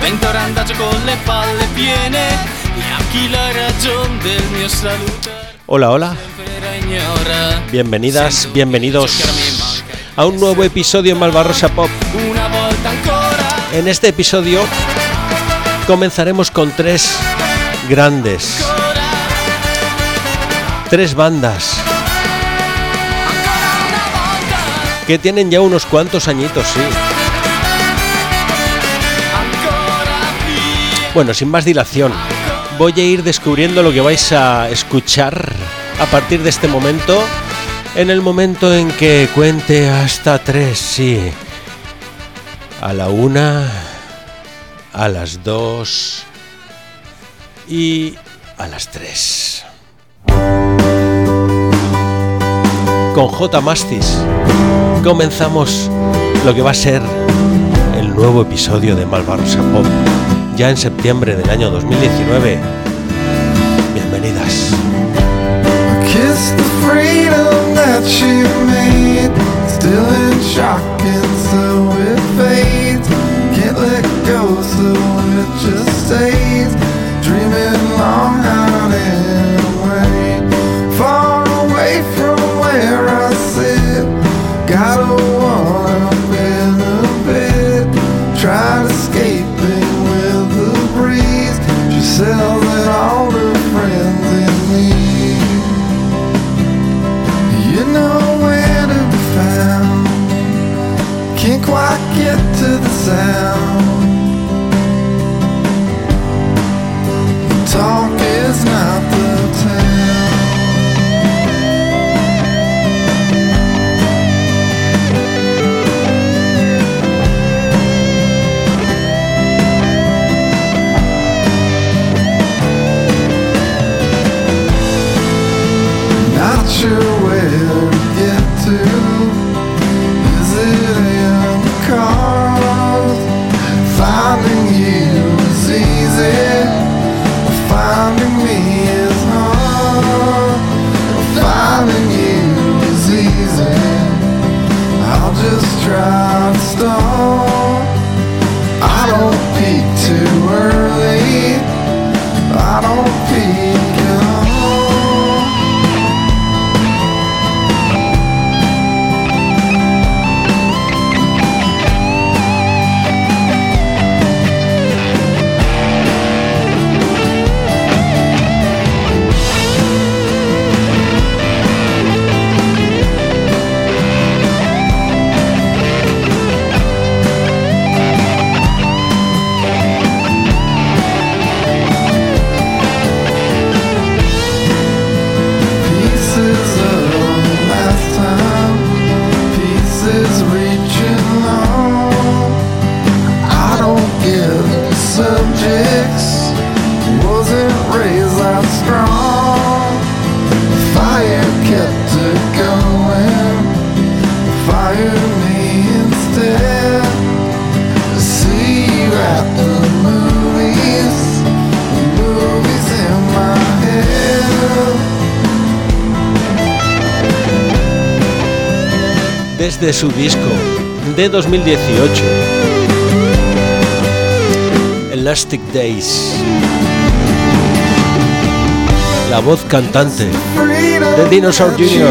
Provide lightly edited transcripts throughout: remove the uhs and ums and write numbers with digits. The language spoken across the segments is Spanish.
Vento randagio con le palle piene e anche la ragione del mio salutare. Hola, hola. Bienvenidas, bienvenidos a un nuevo episodio en Malvarrosa Pop. En este episodio comenzaremos con tres bandas que tienen ya unos cuantos añitos, sí. Bueno, sin más dilación, voy a ir descubriendo lo que vais a escuchar a partir de este momento, en el momento en que cuente hasta 3, sí. A la 1, a las 2 y a las 3. Con J. Mastis comenzamos lo que va a ser el nuevo episodio de Malvarrosa Pop, ya en septiembre del año 2019. Bienvenidas. Kiss the freedom that she made, still in shock and so it fades. Can't let go, so it just stays, dreaming long out and away, far away from where I sit. Got a one up in a bed, tried escaping with the breeze. She sells it all her friends and me. You know where to be found, can't quite get to the sound. The talk is not the town. Not sure where to get to. Is it in the cars? Finding you is easy, finding me is hard. Finding you is easy, I'll just try to stall. I don't peek too early, I don't peek at all. Desde su disco de 2018, Elastic Days, la voz cantante de Dinosaur Jr.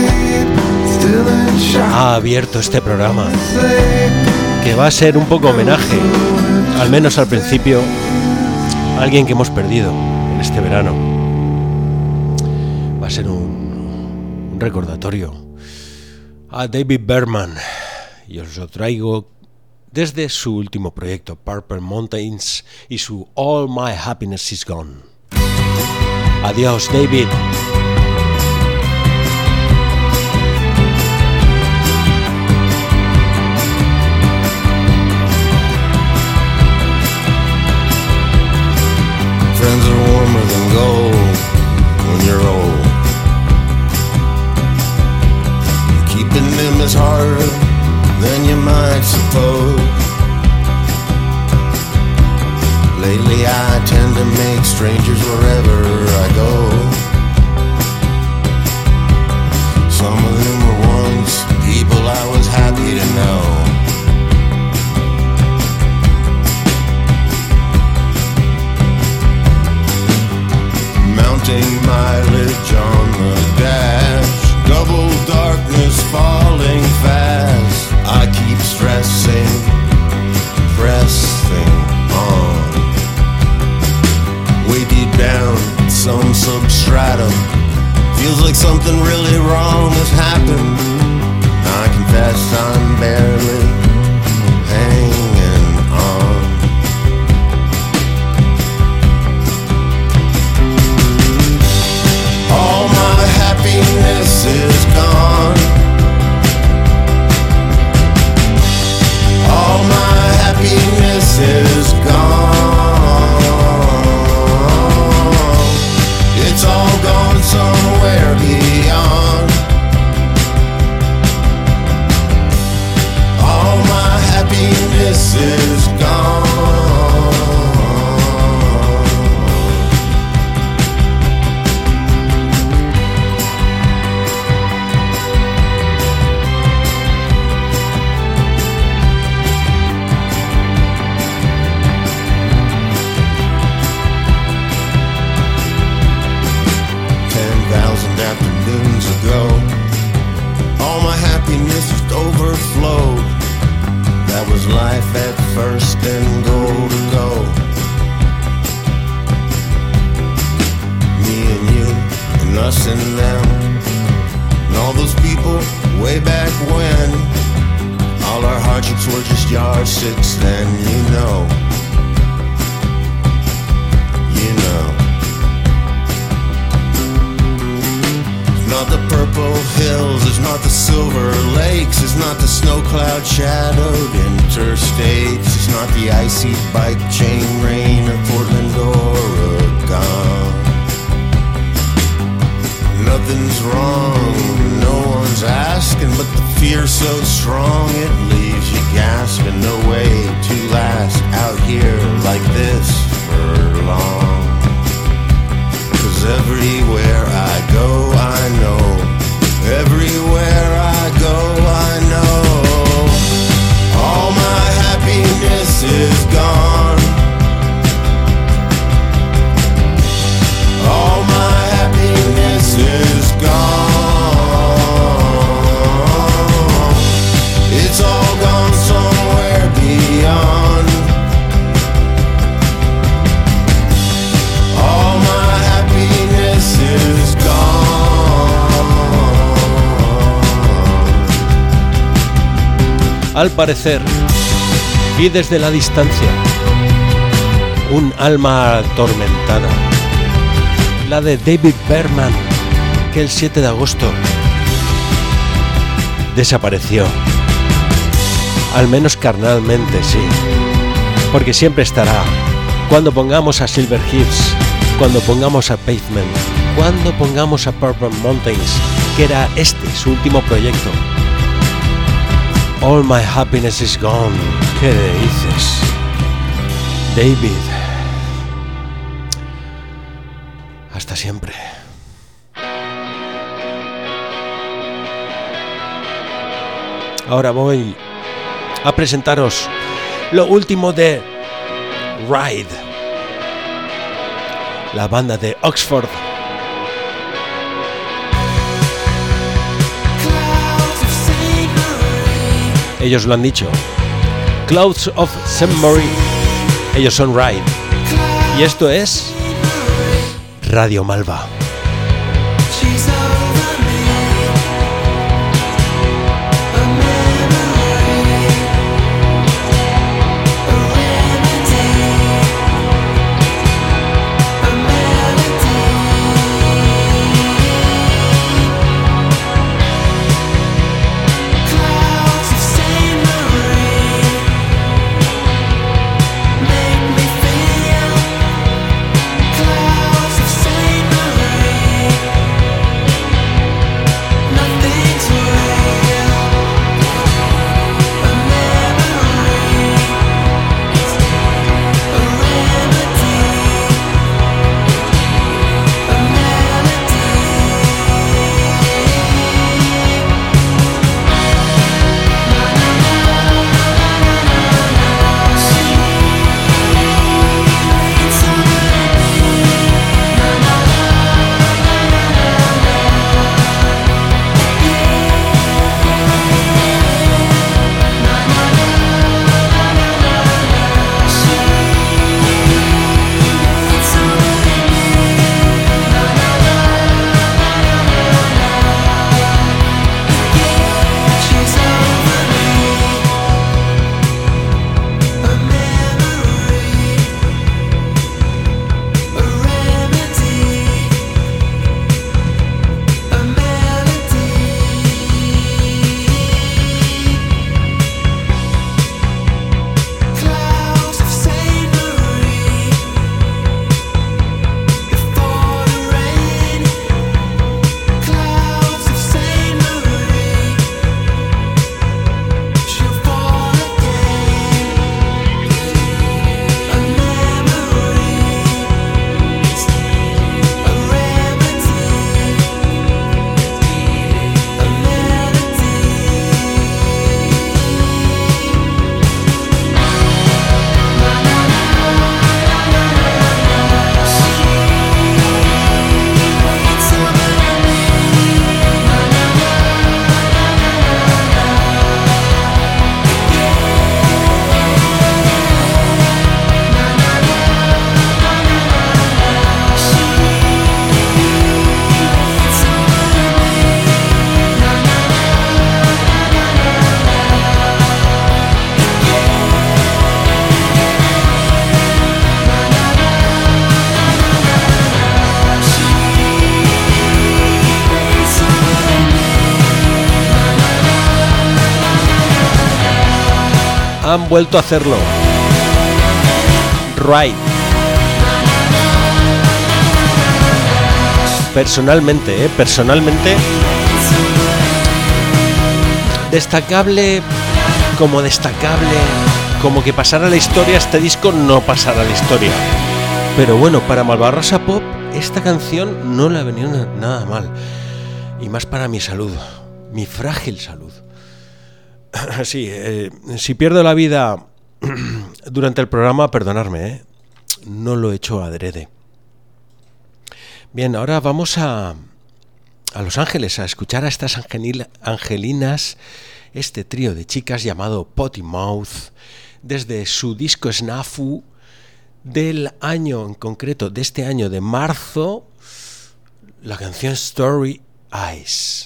ha abierto este programa, que va a ser un poco homenaje, al menos al principio, a alguien que hemos perdido en este verano. Va a ser un recordatorio a David Berman, y os lo traigo desde su último proyecto, Purple Mountains, y su All My Happiness Is Gone. Adiós, David. Friends are warmer than gold when you're old. Keeping them is harder than you might suppose. Lately I tend to make strangers wherever I go. Some of them were once people I was happy to know. happiness is gone. It's all gone somewhere beyond. All my happiness is gone. 10,000 afternoons ago, all my happiness just overflowed. That was life at first and goal to go. Me and you and us and them, and all those people way back when. All our hardships were just yardsticks then, you know. You know. It's not the purple hills, it's not the silver lakes, it's not the snow cloud shadowed interstates, it's not the icy bike chain rain of Portland, Oregon. Nothing's wrong, no one's asking, but the fear's so strong it leaves you gasping. No way to last out here like this for long. 'Cause everywhere I go, I know. Everywhere I go, I know. All my happiness is gone. All my happiness is gone. It's all gone somewhere beyond. All my happiness is gone. Al parecer, y desde la distancia, un alma atormentada, la de David Berman, que el 7 de agosto desapareció, al menos carnalmente, sí, porque siempre estará cuando pongamos a Silverheads, cuando pongamos a Pavement, cuando pongamos a Purple Mountains, que era su último proyecto. All my happiness is gone. ¿Qué dices, David? Hasta siempre. Ahora voy a presentaros lo último de Ride, la banda de Oxford. Ellos lo han dicho. Clouds of St. Mary. Ellos son Ride. Y esto es Radio Malva. Make me feel clouds of St. Marie. han vuelto a hacerlo. Right. Personalmente, destacable, como que pasara la historia, este disco no pasara la historia. Pero bueno, para Malvarrosa Pop, esta canción no le ha venido nada mal. Y más para mi salud, mi frágil salud. Sí, si pierdo la vida durante el programa, perdonadme, no lo he hecho adrede. Bien, ahora vamos a Los Ángeles a escuchar a estas angelinas, este trío de chicas llamado Potty Mouth, desde su disco Snafu del año en concreto, de este año de marzo, la canción Story Eyes.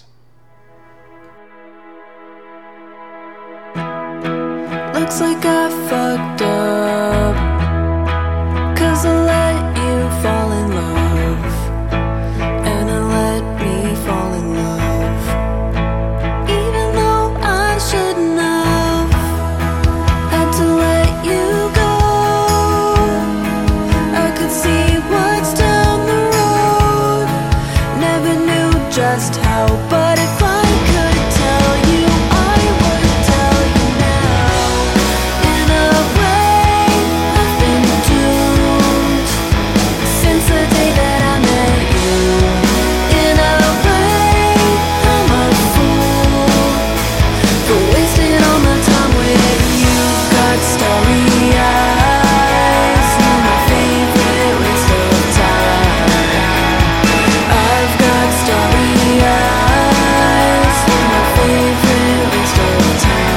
Looks like I fucked up, 'cause I let you fall in love, and I let me fall in love, even though I shouldn't have had to let you go. I could see what's down the road, never knew just how, but if I could tell you, I would tell you now. In a way, I've been doomed since the day that I met you. In a way, I'm a fool for wasting all my time with you. Got starry eyes, you're my favorite waste of time. I've got starry eyes, you're my favorite waste of time.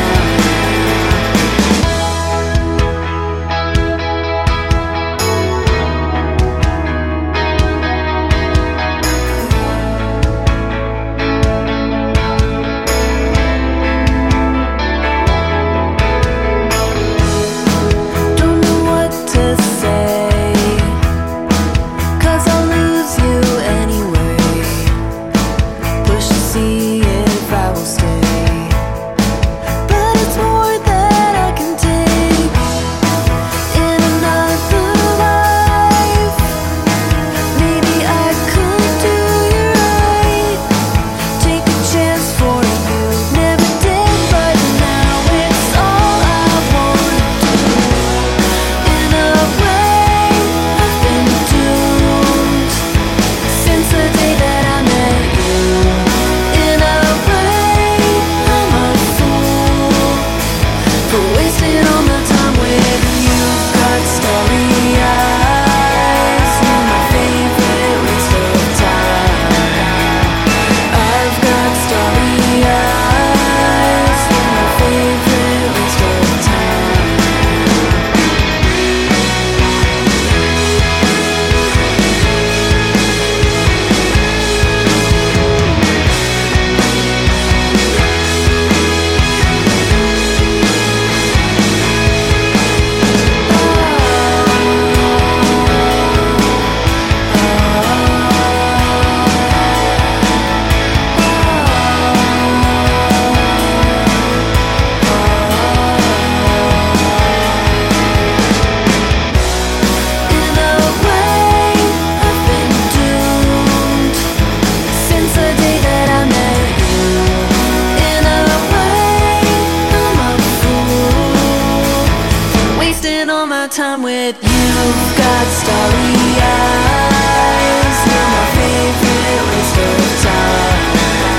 Don't know what to say, 'cause I'll lose you anyway. Push to see if I will stay, but it's more that I can take. In another life, maybe I could do you right. Take a chance for you, never did, but now it's all I wanna do. In a way, I've been doomed since the day that I met you. In a way, I'm a fool for wasting all my time with you. Got starry eyes, you're my favorite waste of time. I've got starry eyes, you're my favorite waste of time. In a way, I've been doomed since the day that I met you. In a way, I'm a fool for wasting all my time with you. Got starry eyes, you're my favorite waste of time.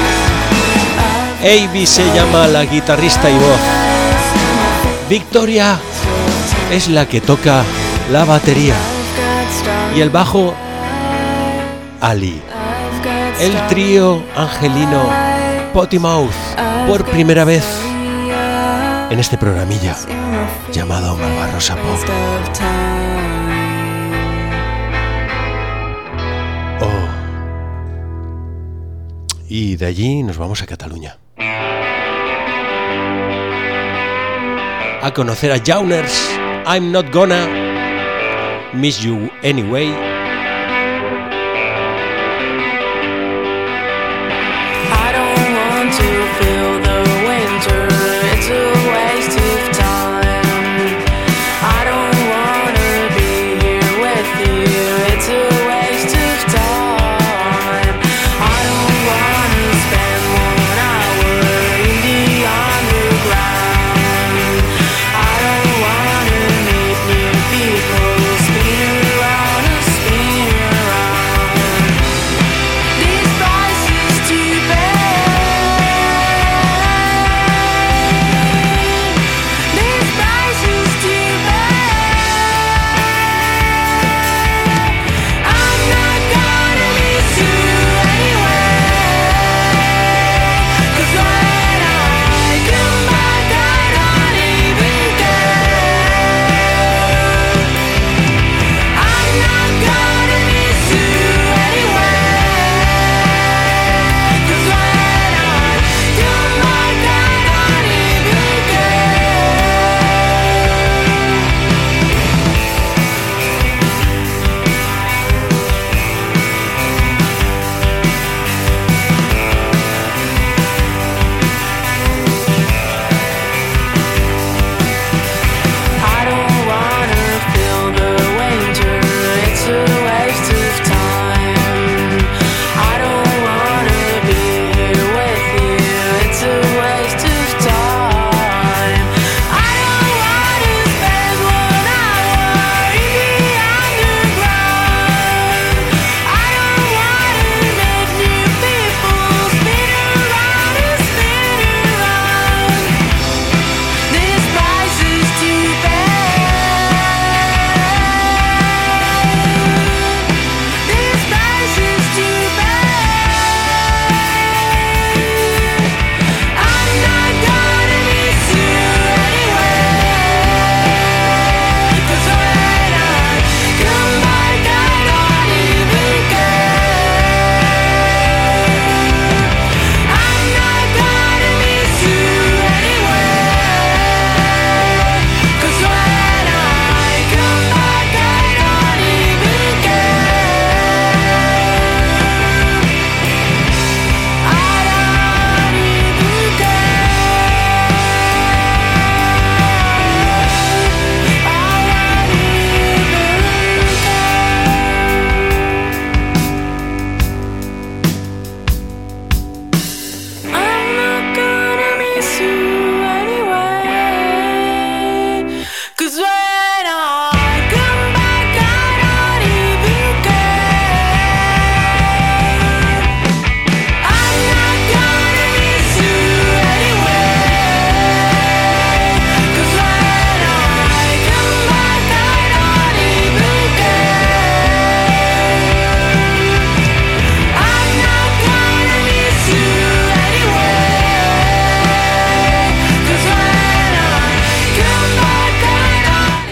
Avi se llama la guitarrista y voz. Victoria es la que toca la batería. Y el bajo, Ali. El trío angelino Potty Mouth, por primera vez en este programilla llamado Malvarrosa Pop. Oh. Y de allí nos vamos a Cataluña a conocer a Jauners. I'm Not Gonna Miss You Anyway. I don't want to feel the winter, it's a waste of time.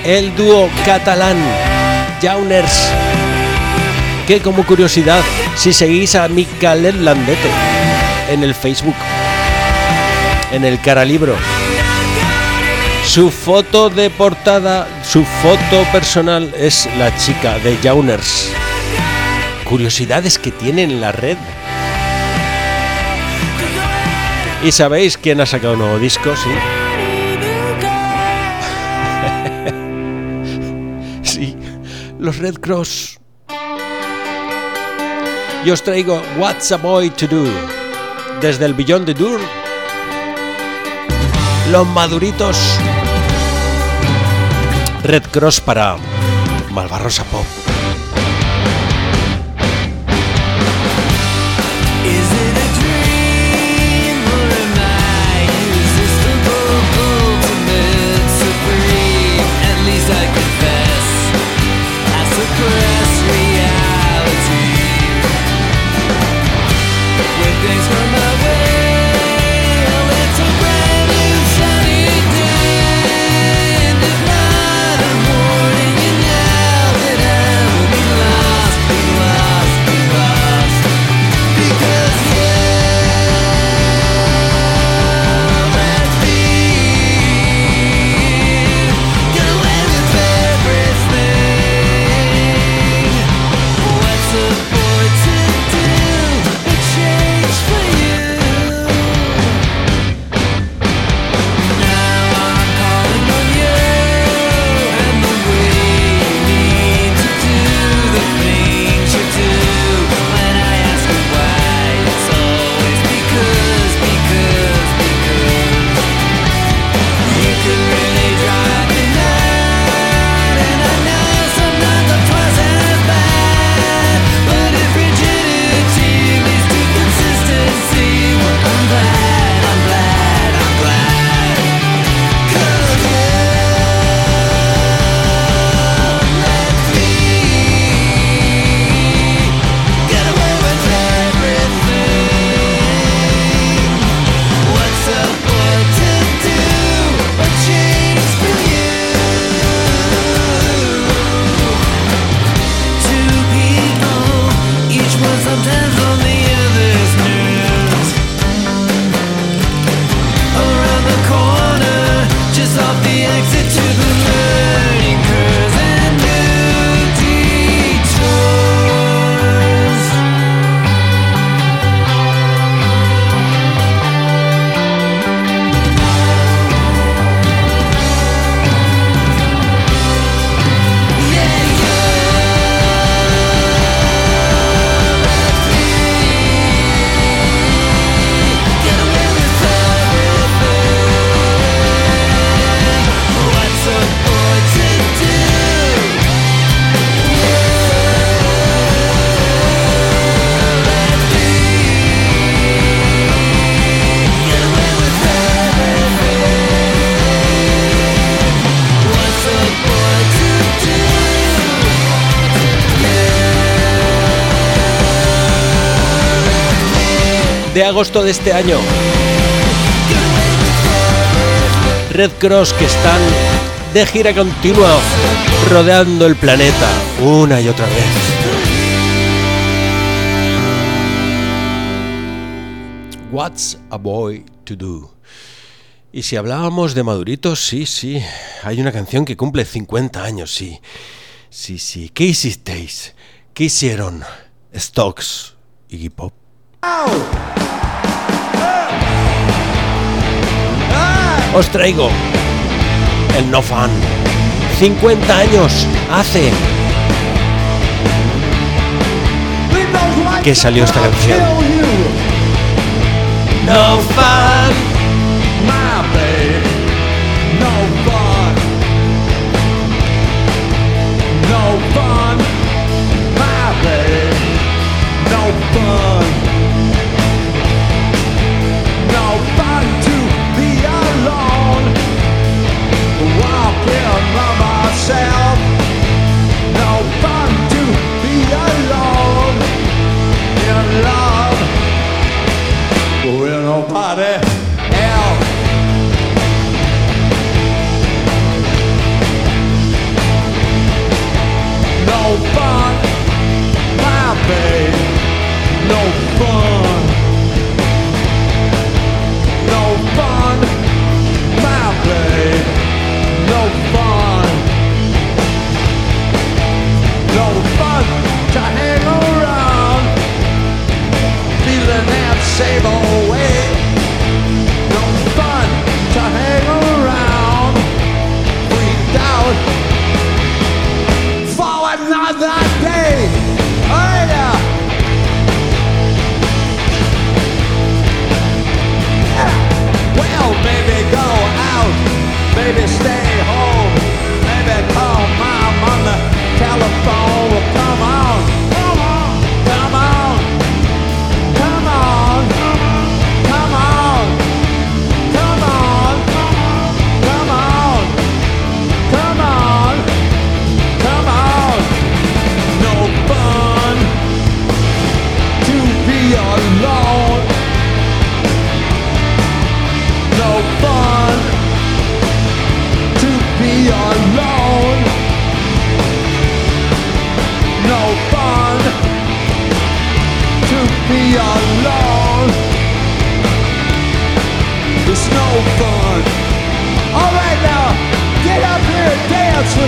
el dúo catalán Jauners, que como curiosidad, si seguís a Micalet Landete en el Facebook, en el Caralibro, su foto de portada, su foto personal es la chica de Jauners. Curiosidades que tiene en la red. ¿Y sabéis quién ha sacado un nuevo disco? Sí. Sí, los Red Cross. Y os traigo What's a Boy to Do desde el Beyond the Door. Los maduritos. Red Cross para Malvarrosa Pop. De agosto de este año, Red Cross, que están de gira continua rodeando el planeta una y otra vez. What's a Boy to Do. Y si hablábamos de maduritos, sí, hay una canción que cumple 50 años, sí. ¿Qué hicisteis? ¿Qué hicieron Stocks y Iggy Pop? Os traigo el No Fun. 50 años hace que salió esta canción. No fun, my baby, no fun, no fun, my baby, no fun, no fun to be alone, walking by myself, no fun to be alone in love with nobody.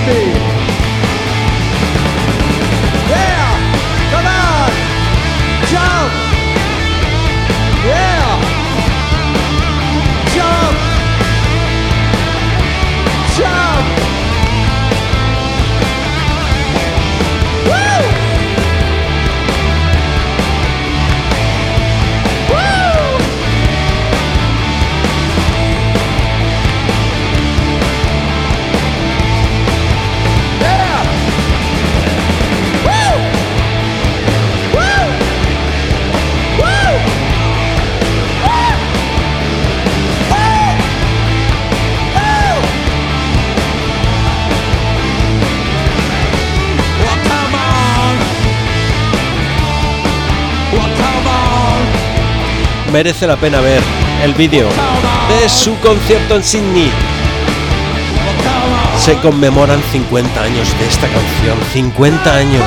me. Yeah, come on, jump. Yeah, jump, jump. Woo! Woo! Yeah! Woo! Woo! Woo! Woo! Woo! Well, come on. Well, come on. Merece la pena ver el vídeo de su concierto en Sydney. Se conmemoran 50 años de esta canción, 50 años.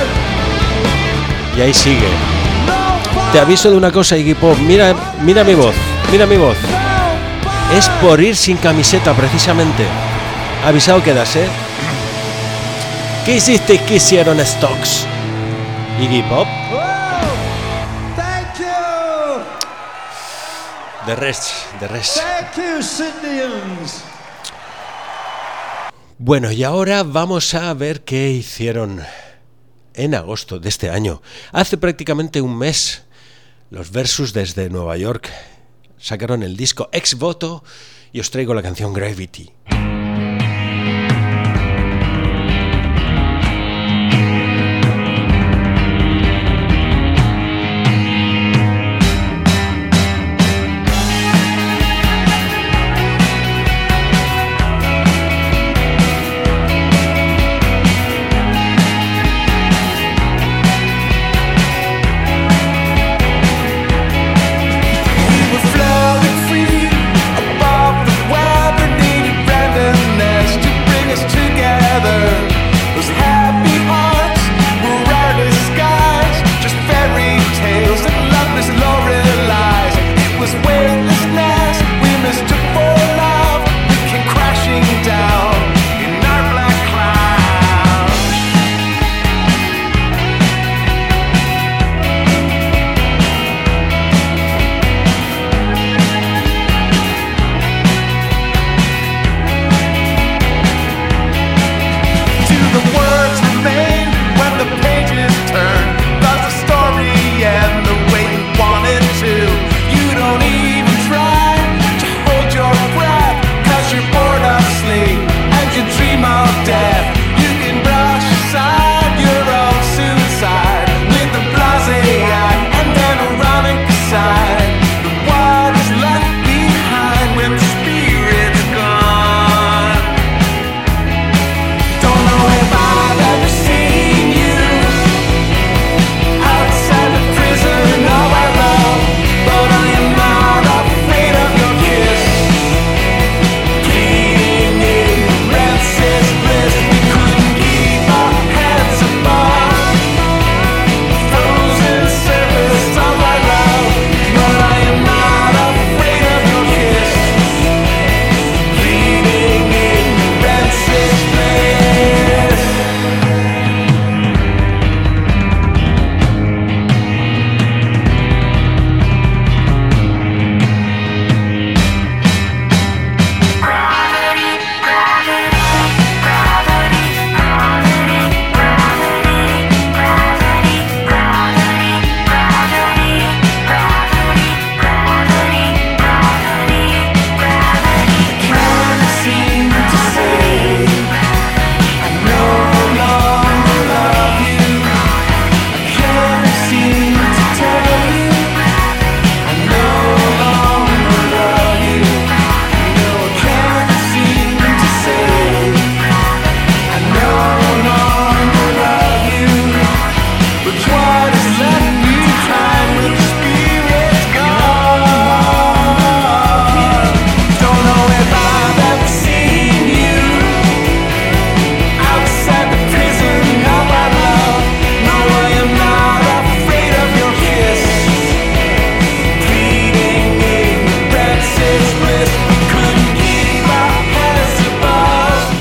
Y ahí sigue. Te aviso de una cosa, Iggy Pop, mira mi voz, mira mi voz. Es por ir sin camiseta, precisamente. Avisado quedas, ¿eh? ¿Qué hiciste? ¿Qué hicieron Stocks? Iggy Pop. Thank you. The rest. Thank you, Sydneyans. Bueno, y ahora vamos a ver qué hicieron en agosto de este año. Hace prácticamente un mes, los Versus desde Nueva York sacaron el disco Ex Voto y os traigo la canción Gravity. Floating free above the weather, needed brand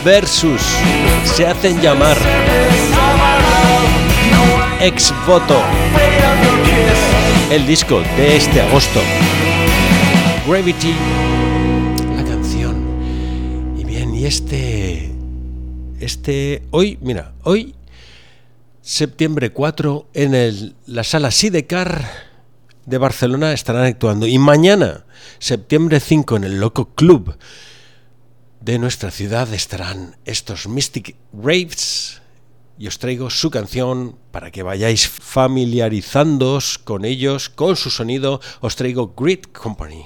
versus se hacen llamar Ex Voto, el disco de este agosto. Gravity, la canción. Y bien, y hoy septiembre 4 en la sala Sidecar de Barcelona estarán actuando, y mañana septiembre 5 en el Loco Club de nuestra ciudad estarán estos Mystic Raves, y os traigo su canción para que vayáis familiarizándoos con ellos, con su sonido. Os traigo Great Company.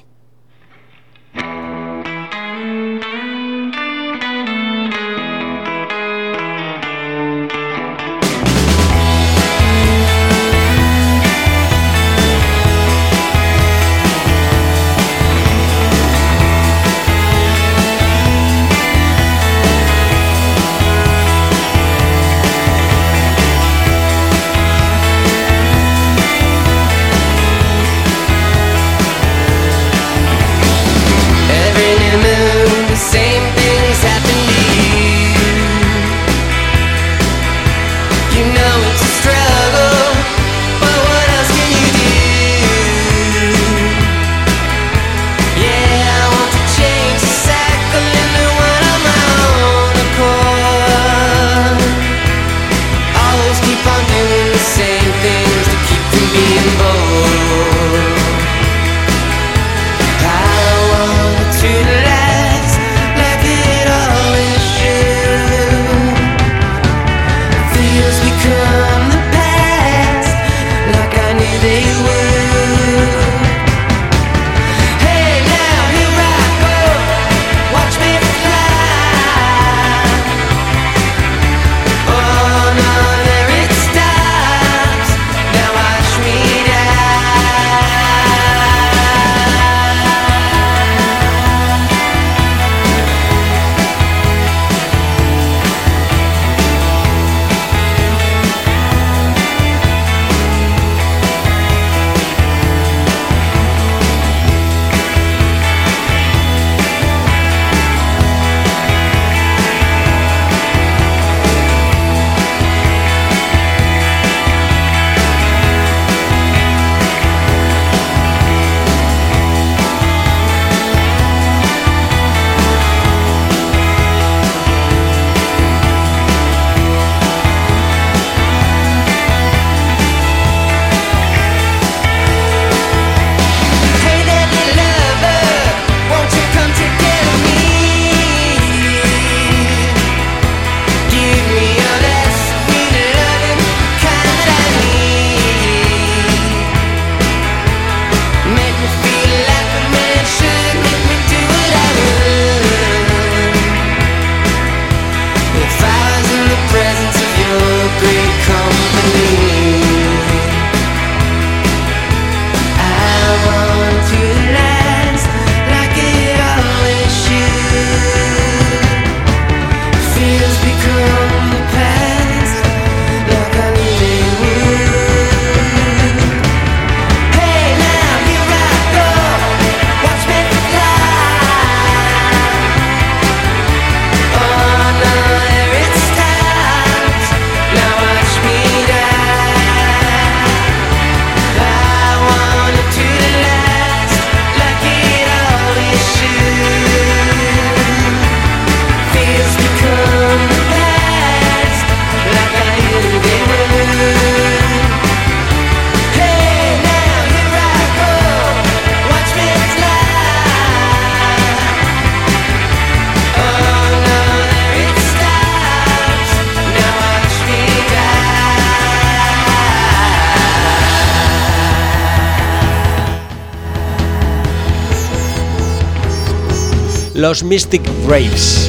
Los Mystic Raves.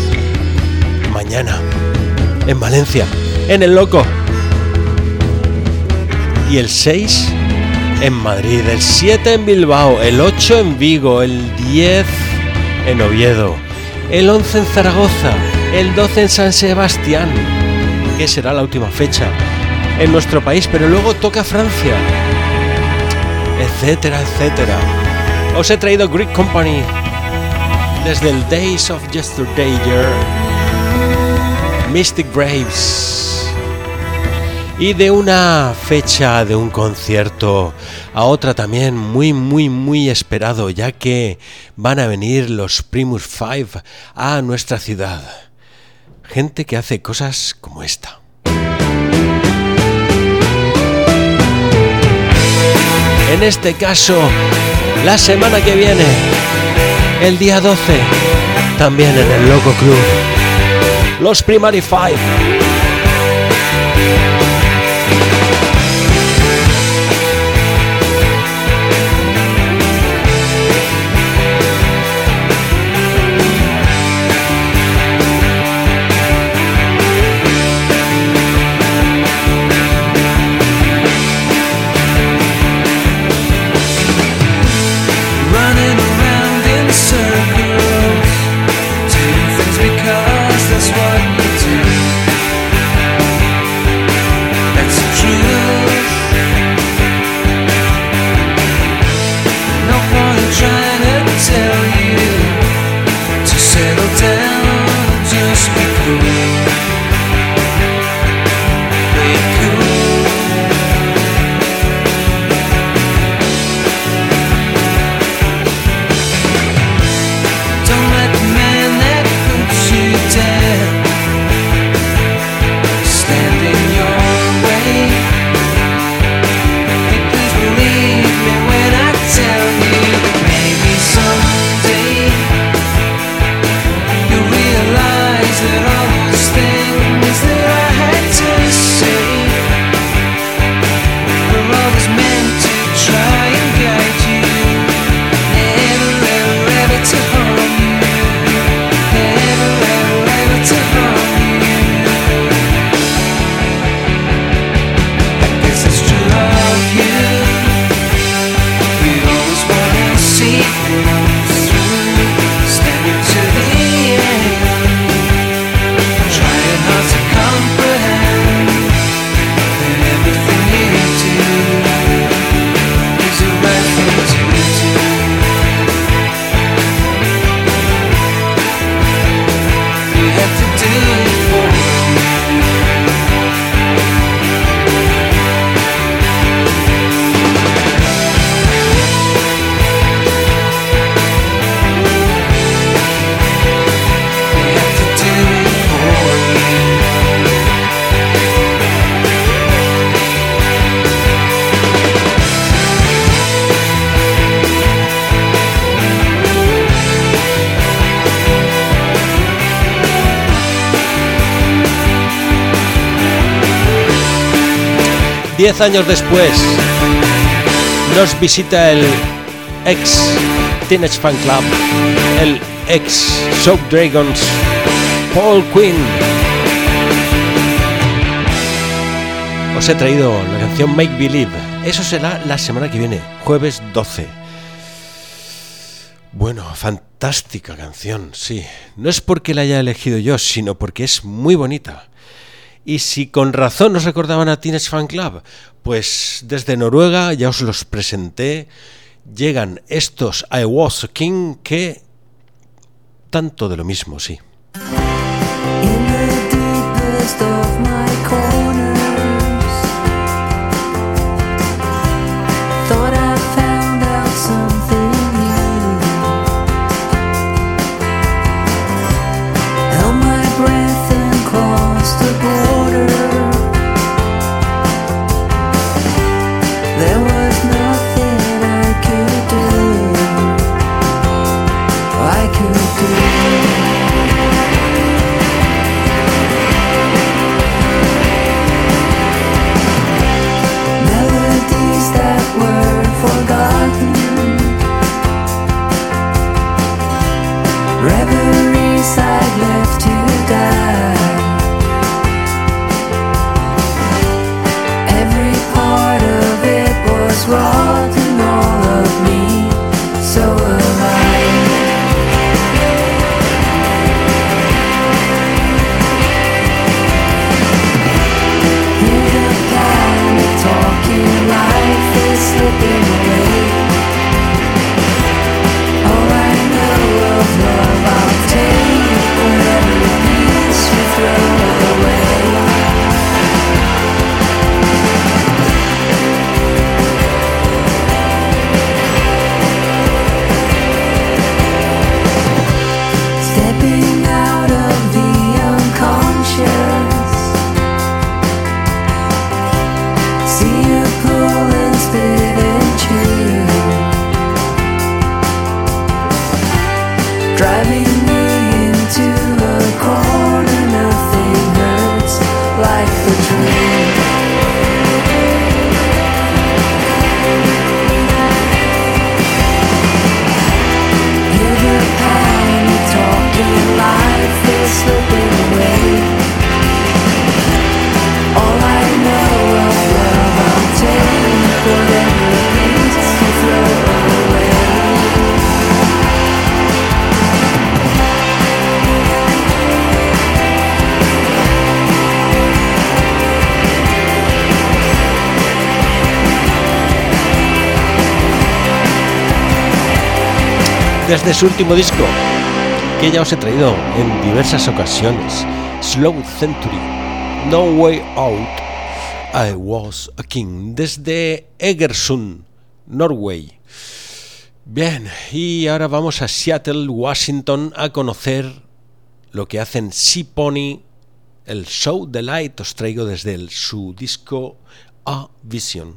Mañana en Valencia, en El Loco. Y el 6 en Madrid, el 7 en Bilbao, el 8 en Vigo, el 10 en Oviedo, el 11 en Zaragoza, el 12 en San Sebastián, que será la última fecha en nuestro país, pero luego toca Francia, etcétera, etcétera. Os he traído Great Company desde el Days of Yesterday. Mystic Braves. Y de una fecha de un concierto a otra también muy esperado, ya que van a venir los Primus 5 a nuestra ciudad. Gente que hace cosas como esta. En este caso, la semana que viene, el día 12, también en el Loco Club, los Primary 5. Diez años después, nos visita el ex Teenage Fan Club, el ex Shock Dragons, Paul Quinn. Os he traído la canción Make Believe. Eso será la semana que viene, jueves 12. Bueno, fantástica canción, sí. No es porque la haya elegido yo, sino porque es muy bonita. Y si con razón nos recordaban a Teenage Fan Club, pues desde Noruega ya os los presenté. Llegan estos I Was a King, que tanto de lo mismo, sí. In the deepest of my corners, thought I found out something new. Held my breath and crossed the border. There was nothing I could do. I could do. Desde su último disco, que ya os he traído en diversas ocasiones, Slow Century, No Way Out, I Was a King, desde Egersund, Norway. Bien, y ahora vamos a Seattle, Washington, a conocer lo que hacen Sea Pony, el Show the Light. Os traigo desde su disco A Vision.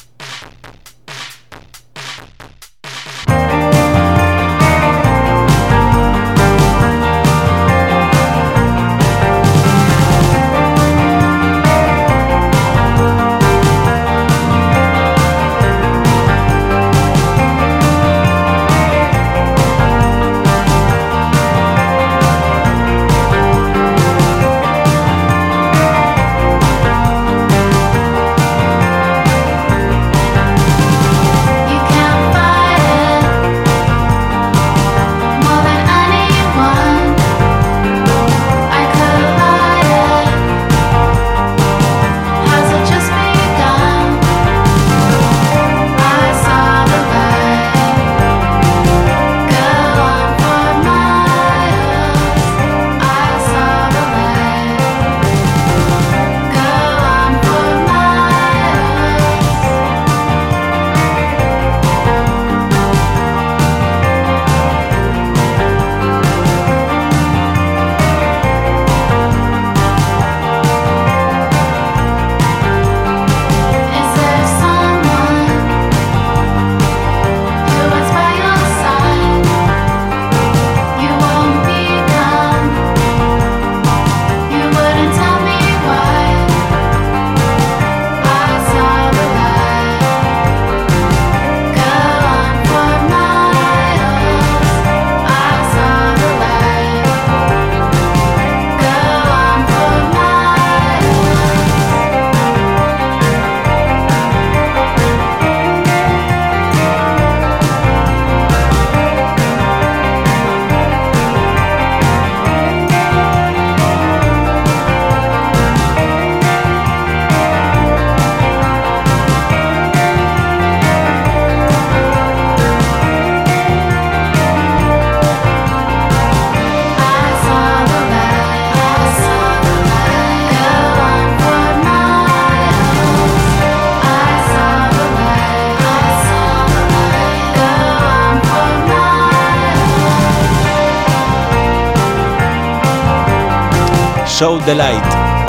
Show the Light.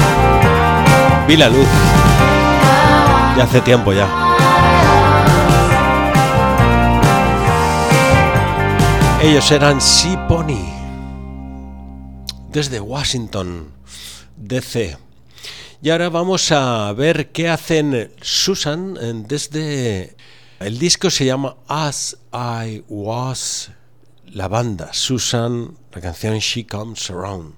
Vi la luz. Ya hace tiempo ya. Ellos eran Sea Pony. Desde Washington, D.C. Y ahora vamos a ver qué hacen Susan desde... El disco se llama As I Was. La banda Susan, la canción She Comes Around.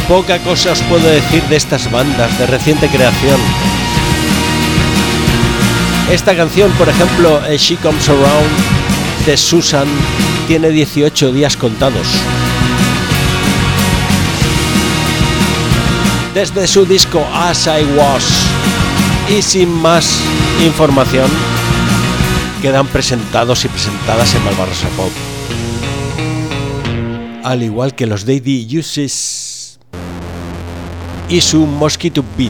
Poca cosa os puedo decir de estas bandas de reciente creación. Esta canción, por ejemplo, She Comes Around, de Susan, tiene 18 días contados. Desde su disco As I Was. Y sin más información, quedan presentados y presentadas en Malvarrosa Pop. Al igual que los Daddy Uses y su Mosquito Beat.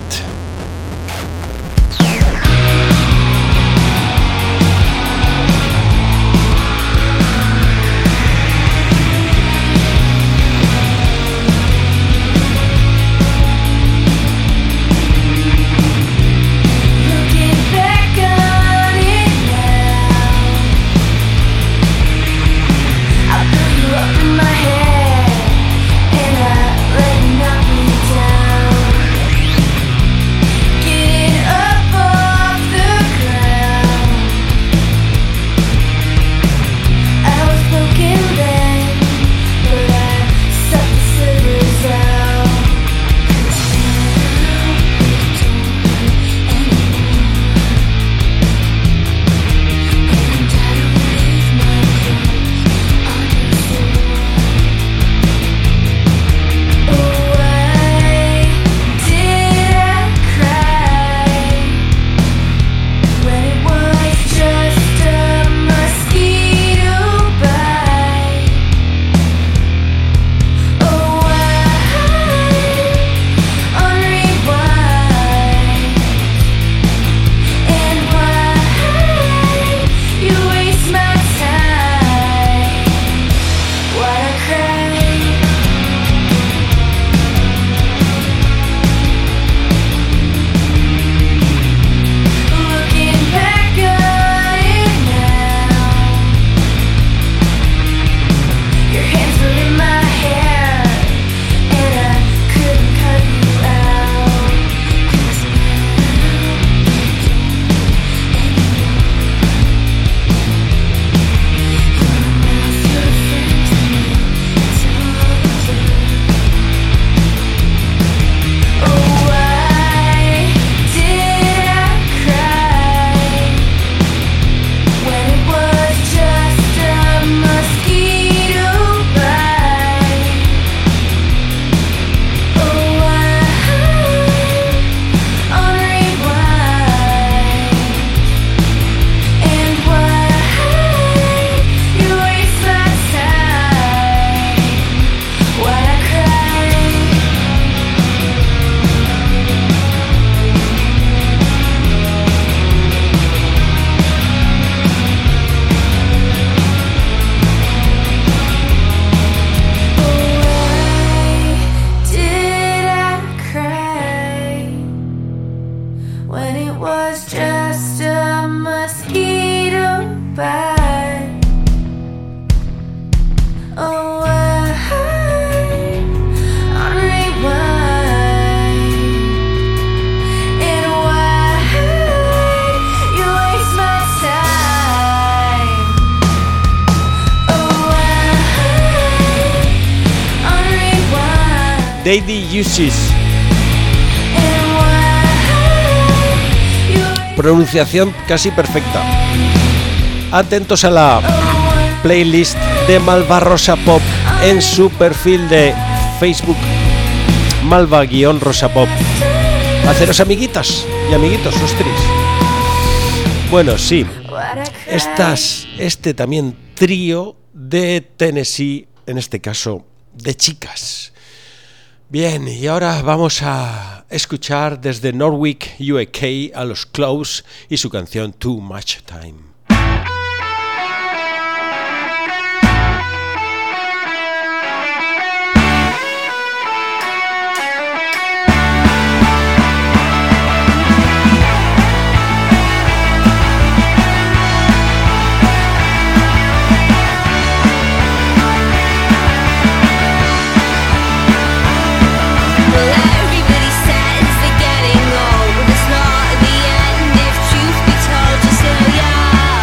Daddy Uses. Pronunciación casi perfecta. Atentos a la playlist de Malvarrosa Pop en su perfil de Facebook, Malva-Rosa Pop. Haceros amiguitas y amiguitos, ostris. Bueno, sí, este también trío de Tennessee, en este caso de chicas. Bien, y ahora vamos a escuchar desde Norwich, UK, a los Close y su canción Too Much Time. Getting old, but it's not the end if truth be told. You're still young.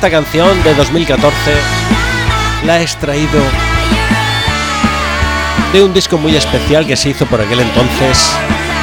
Esta canción de 2014 la he extraído de un disco muy especial que se hizo por aquel entonces,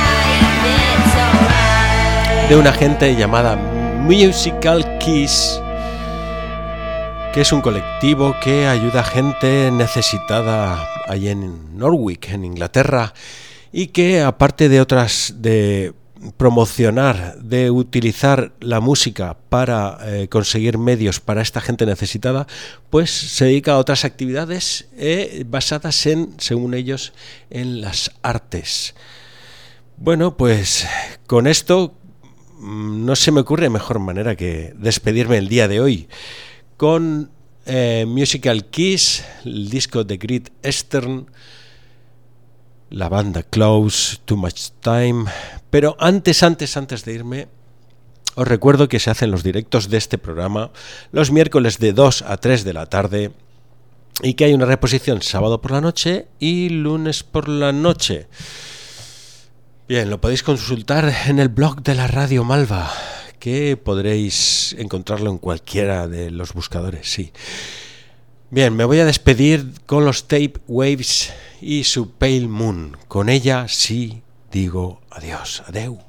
de una gente llamada Musical Keys, que es un colectivo que ayuda a gente necesitada allí en Norwich, en Inglaterra, y que aparte de promocionar, de utilizar la música para conseguir medios para esta gente necesitada, pues se dedica a otras actividades basadas en, según ellos, en las artes. Bueno, pues con esto no se me ocurre mejor manera que despedirme el día de hoy con Musical Keys, el disco de Great Eastern, la banda Close, Too Much Time. Pero antes de irme, os recuerdo que se hacen los directos de este programa los miércoles de 2 a 3 de la tarde y que hay una reposición sábado por la noche y lunes por la noche. Bien, lo podéis consultar en el blog de la Radio Malva, que podréis encontrarlo en cualquiera de los buscadores, sí. Bien, me voy a despedir con los Tape Waves y su Pale Moon. Con ella sí digo adiós, adeu.